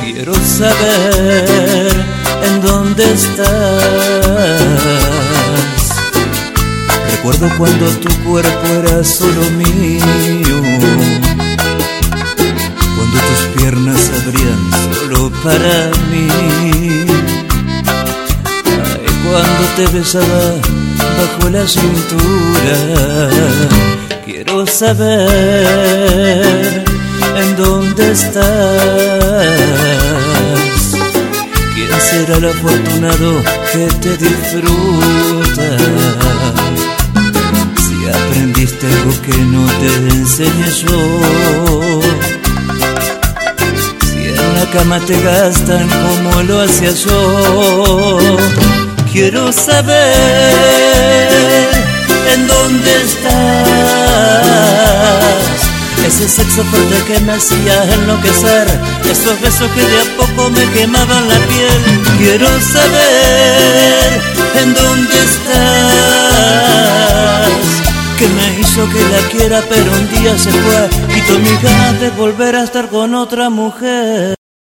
Quiero saber en dónde estás. Recuerdo cuando tu cuerpo era solo mío, cuando tus piernas se abrían solo para mí. Ay, cuando te besaba bajo la cintura. Quiero saber en dónde estás. ¿Quién será el afortunado que te disfruta? Si aprendiste algo que no te enseñé yo, si en la cama te gastan como lo hacía yo. Quiero saber en dónde estás. Ese sexo fuerte que me hacía enloquecer, esos besos que de a poco me quemaban la piel. Quiero saber en dónde estás. Que me hizo que la quiera pero un día se fue, quitó mis ganas de volver a estar con otra mujer.